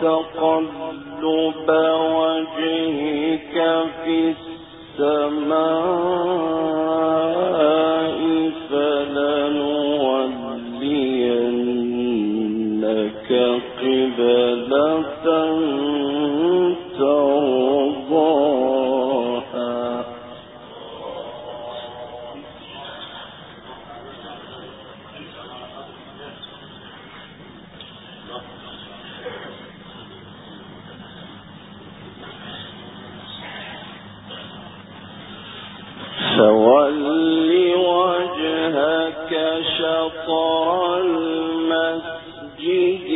تقلب وجهك في السماء فلنولينك قبلة ترضاها فول وجهك شطر المسجد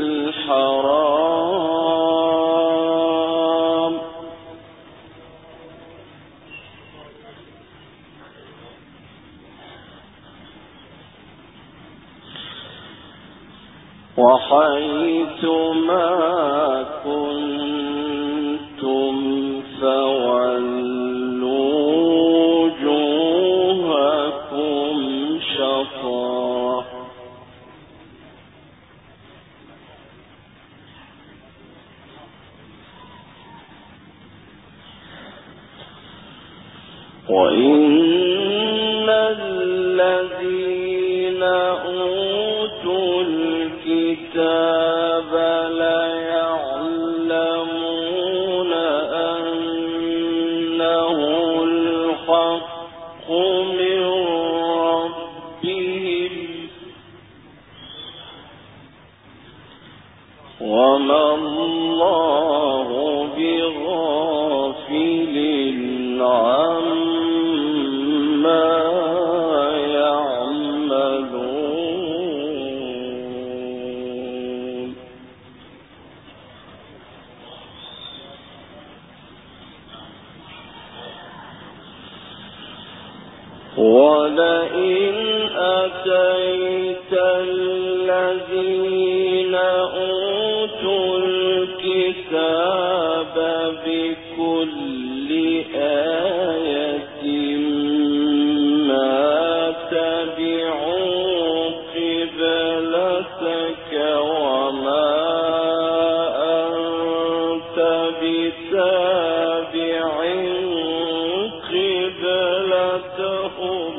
الحرام وحيث ما كنتم فولوا وجوهكم شطره وإن الذين أوتوا الكتاب ليعلمون أنه الحق من ربهم وما الله بغافل عما يعملون ولئن أتيت الذين أوتوا الكتاب بكل آية ما تبعوا قبلتك وما أنت بتابع قبلتهم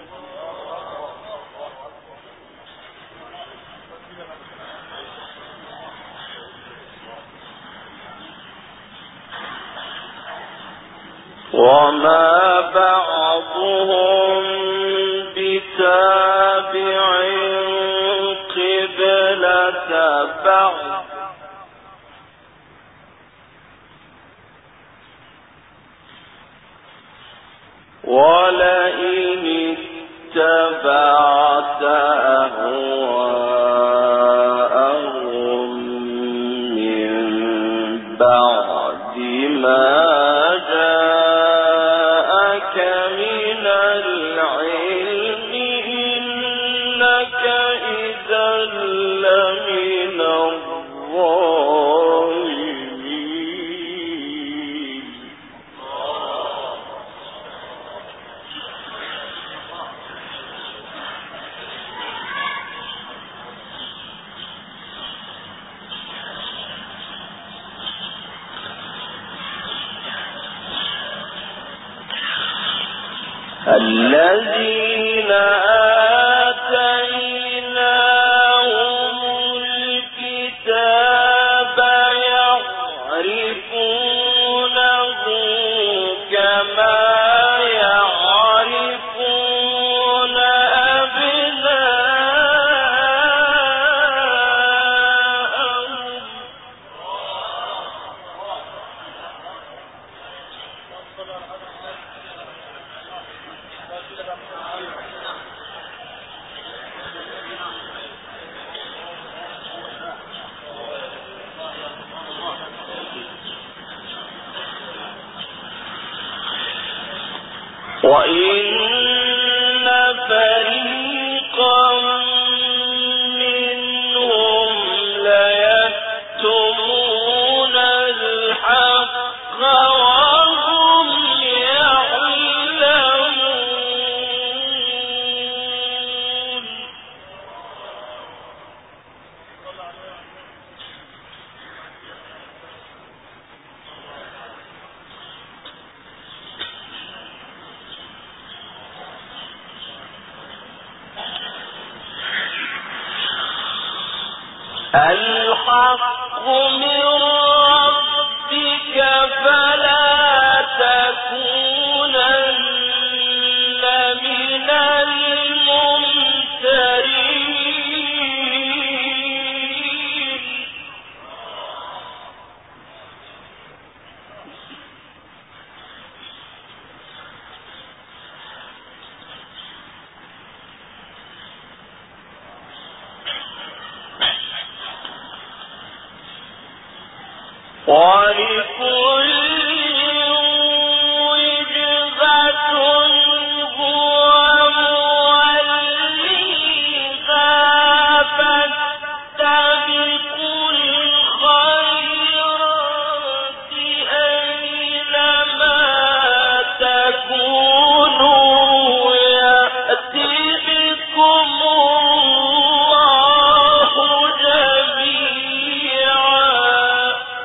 وما بعضهم بتابع قبلة بعض ولئن اتبعت أهواءهم من بعد ما جاءك من العلم إنك إذا لمن الظالمين الذين آتيناهم الكتاب يعرفونه كما يعرفون أبناءهم وإن فريقا منهم ليكتمون الحق وهم يعلمون الحق من ربك فلا تكونن من الممترين. ولكل وجهة هو موليها فاستبقوا الخيرات أينما تكونوا يأتِ بكم الله جميعا.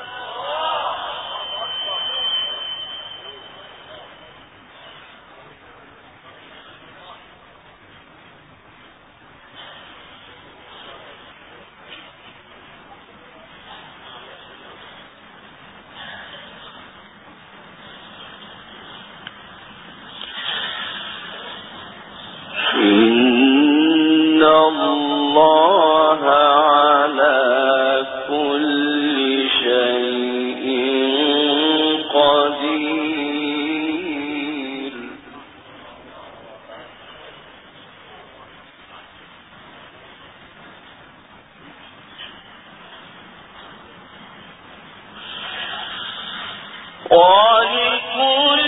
إن الله على كل شيء قدير. ولكل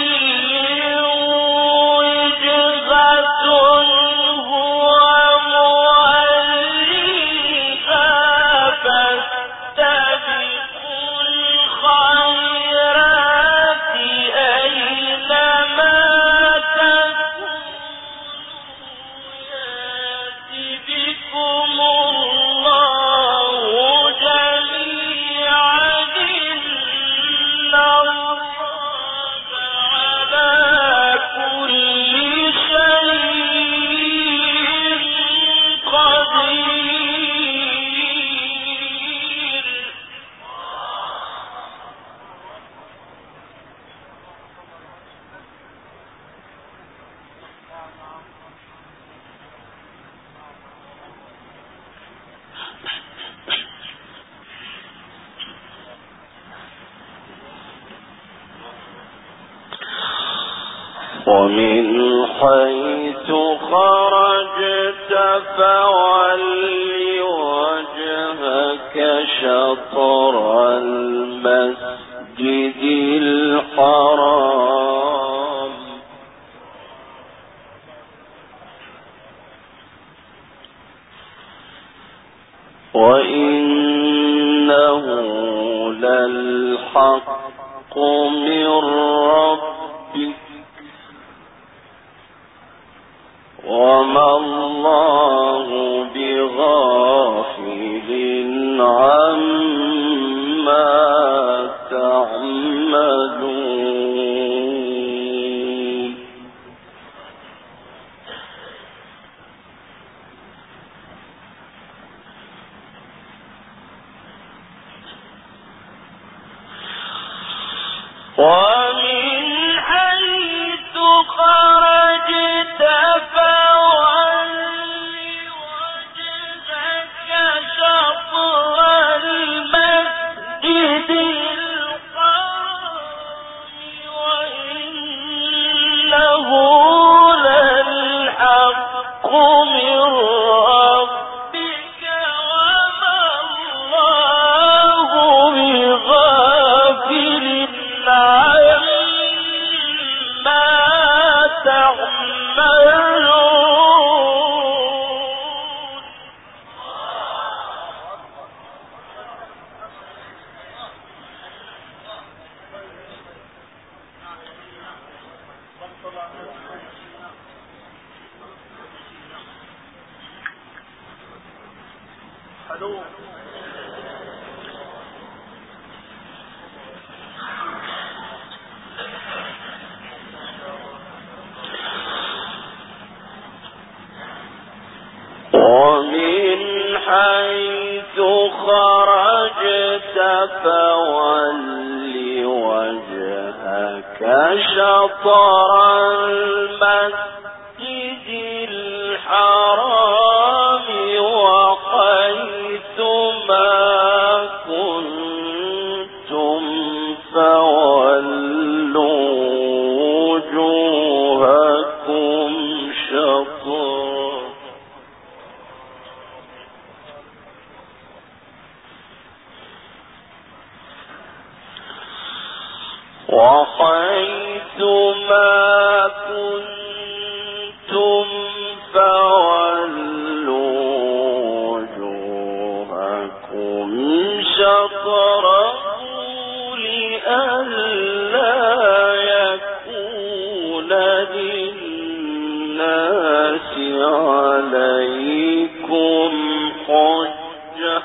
ومن حيث خرجت فول وجهك شطر المسجد الحرام وإنه للحق من ربك وما الله بغافل عما تعملون. ومن حيث خرجت فول وجهك شطر المسجد الحرام وإنه للحق من ربك وما الله بغافل عما تعملون. ومن حيث خرجت فول وجهك شطر المسجد الحرام وحيث ما كنتم فولوا وجوهكم شطره وحيث ما كنتم فولوا وجوهكم شطره لئلا يكون للناس عليكم حجة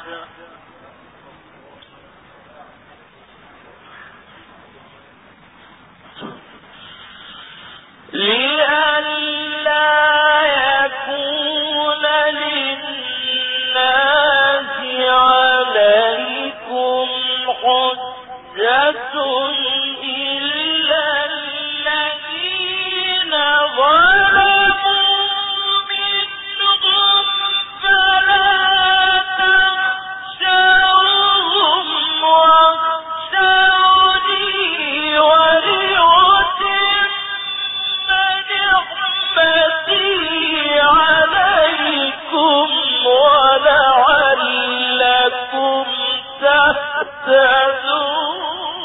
إلا الذين ظلموا منهم فلا تخشوهم واخشوني ولأتم نعمتي عليكم ولعلكم تهتدون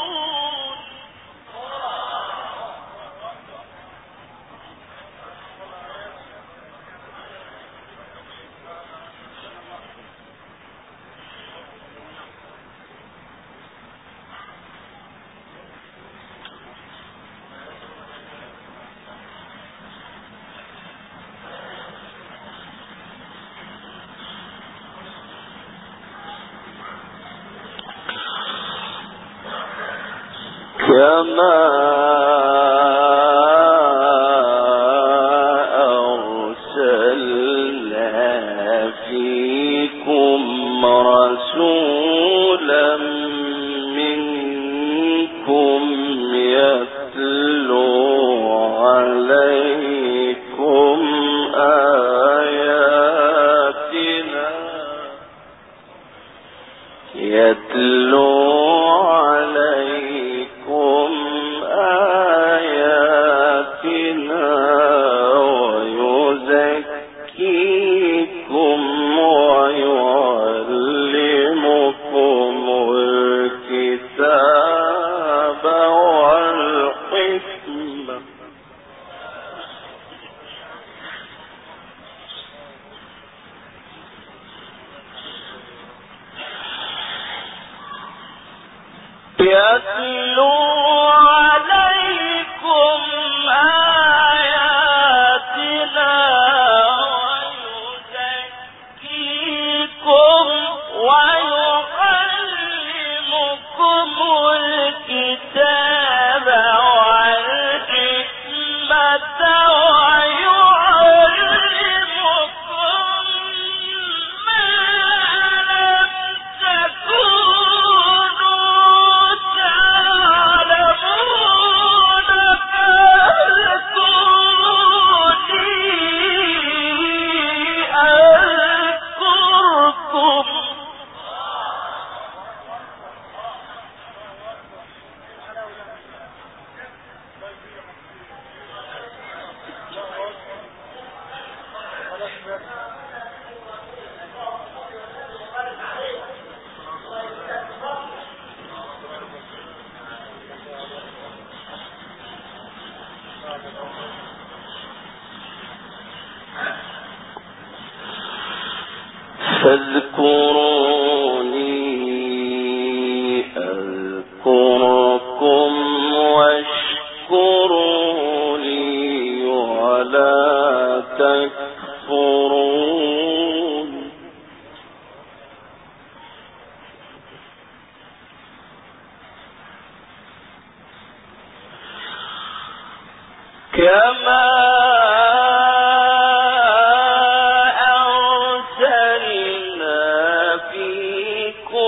كما أرسلنا فيكم رسولا منكم يتلو عليكم آياتنا ويزكيكم ويعلمكم الكتاب والحكمة يتلو عليكم آياتنا ويزكيكم ويعلمكم الكتاب والحكمة ويعلمكم ما لم تكونوا تعلمون فاذكروني أذكركم فاذكروني أذكركم واشكروا لي ولا تكفرون كما أرسلنا فيكم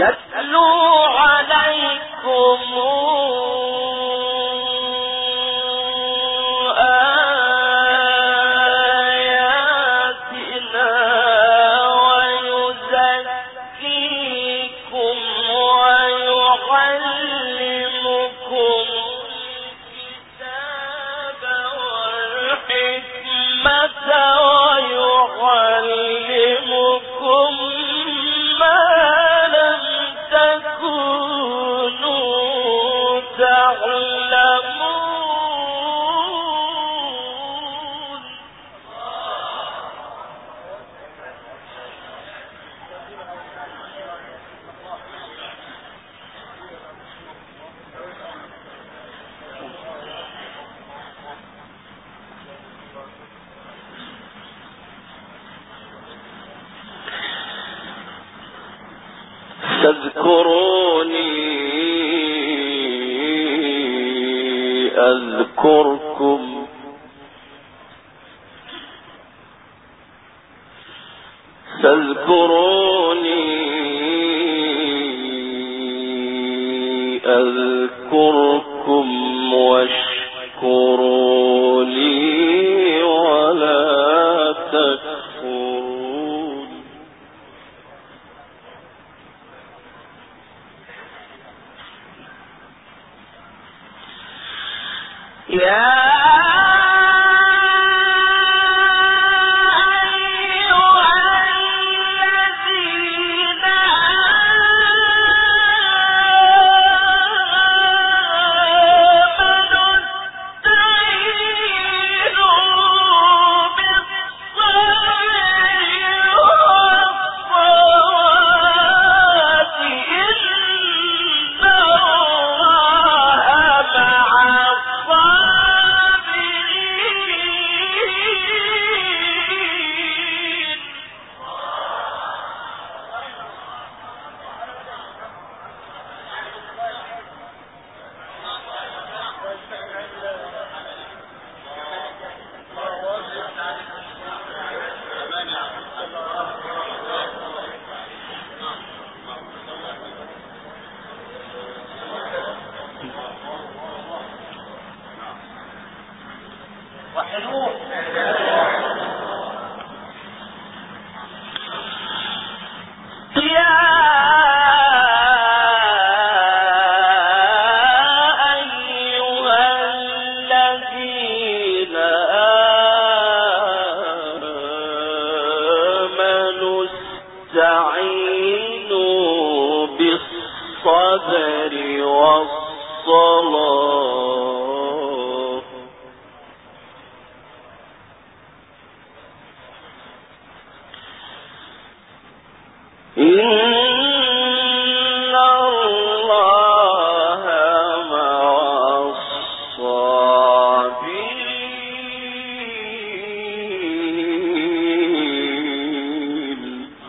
تذكروني أذكركم فاذكروني أذكركم واشكروا لي ولا تكفرون. يا استعينوا بالصبر والصلاة إن الله مع الصابرين.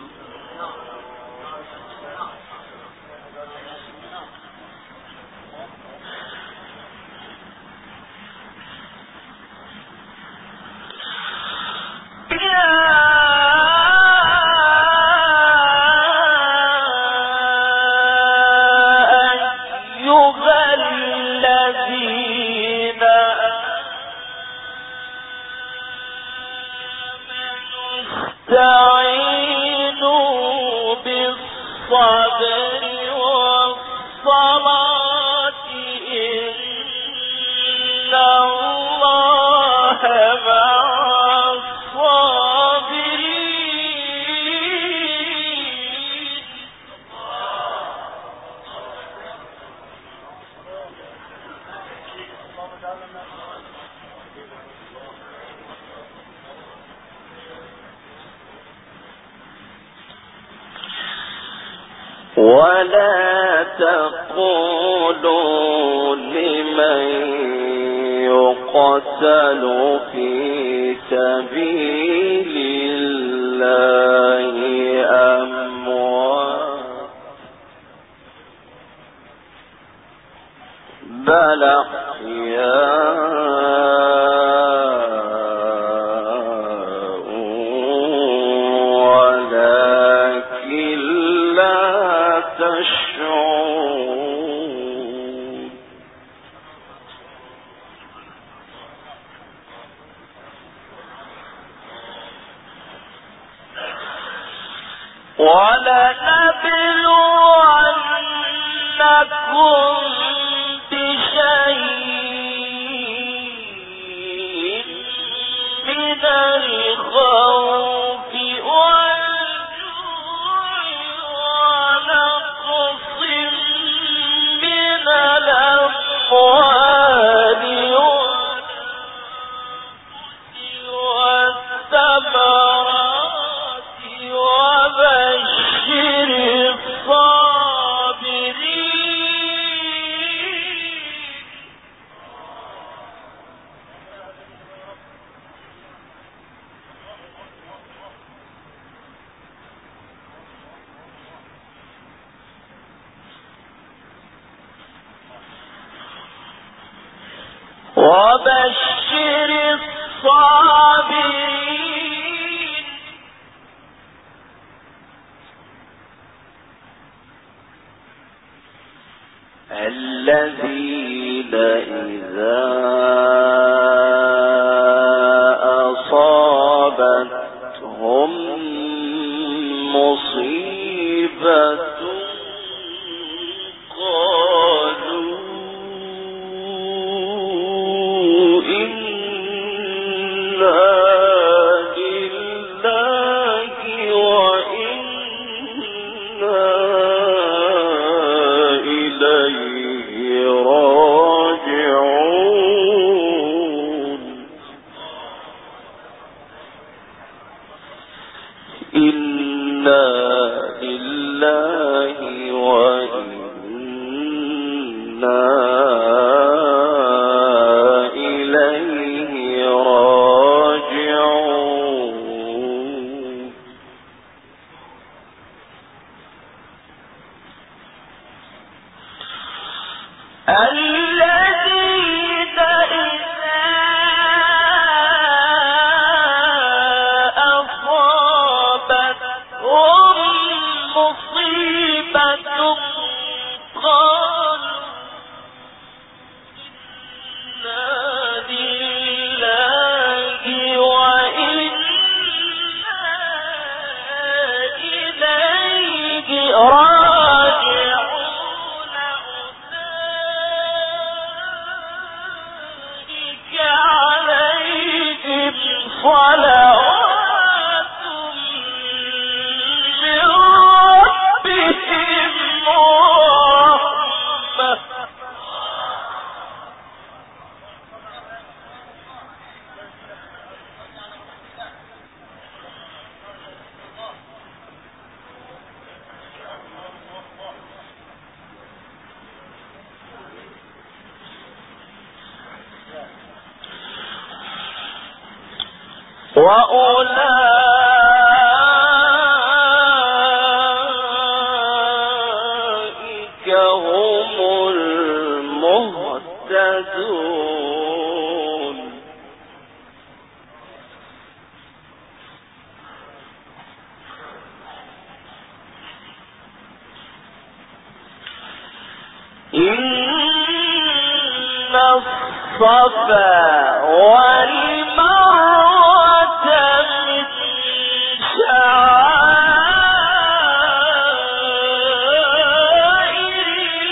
استعينوا بالصبر والصلاة إن الله مع الصابرين. ولا تقولوا لمن يقتل في سبيل الله أموات بل أحياء ولكن لا تشعرون. ولنبلونكم بشيء من الخوف والجوع ونقص من الأموال والثمرات وبشر الصابرين الذين إذا أصابتهم مصيبة وأولئك هم المهتدون إن الصفا والمروة من شعائر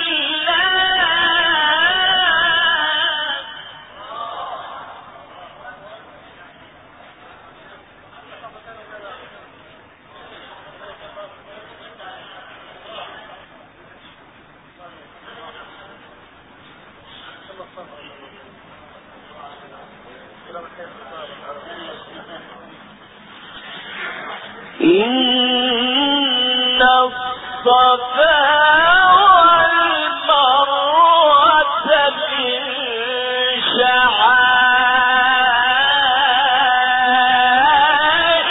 إن الصفا والمروة من شعائر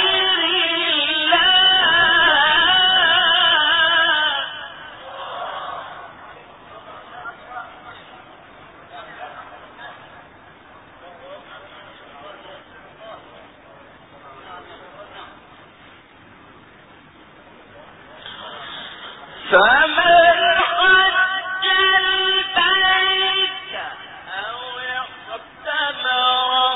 فمن حج البيت أو اعتمر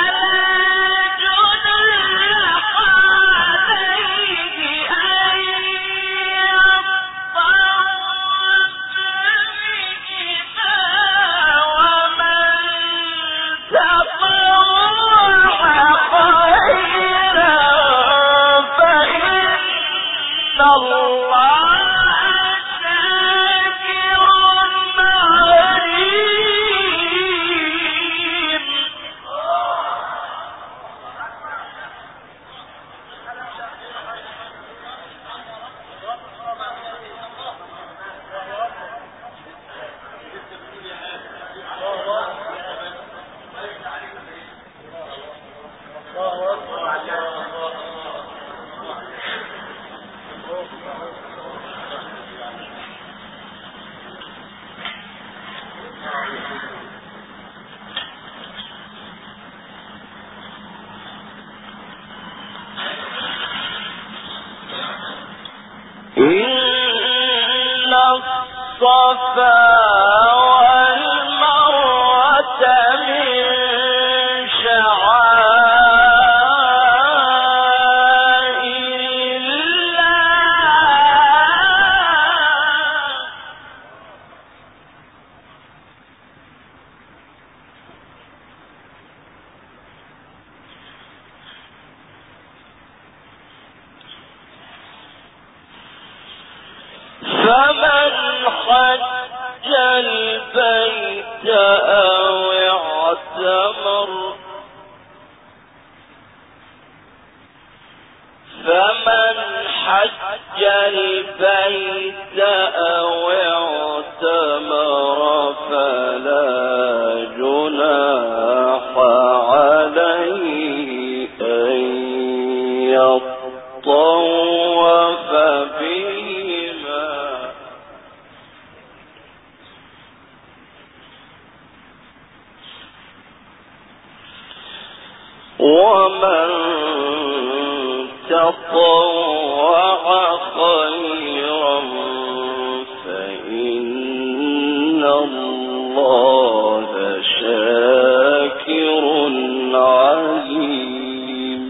فلا جناح عليه أن إن الصفا والمروة من شعائر الله فمن حج البيت أو اعتمر فلا جناح عليه أن يطوف بهما ومن تطوع خيرا فإن الله شاكر عليم.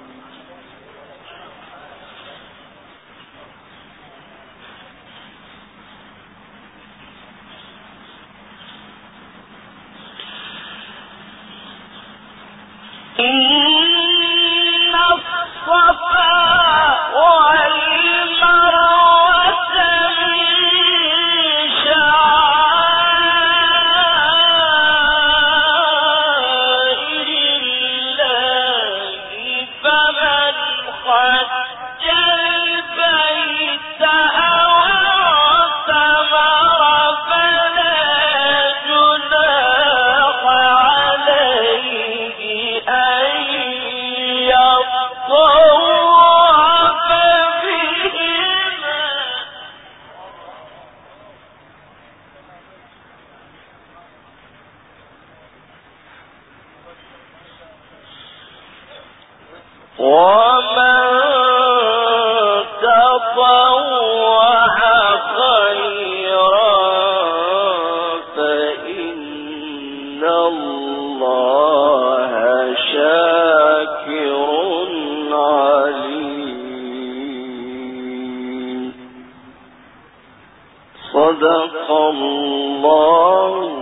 إن الصفا والمروة من شعائر الله فمن حج البيت أو اعتمر فلا جناح عليه أن يطوف بهما ومن تطوع خيرا فإن الله شاكر عليم. صدق الله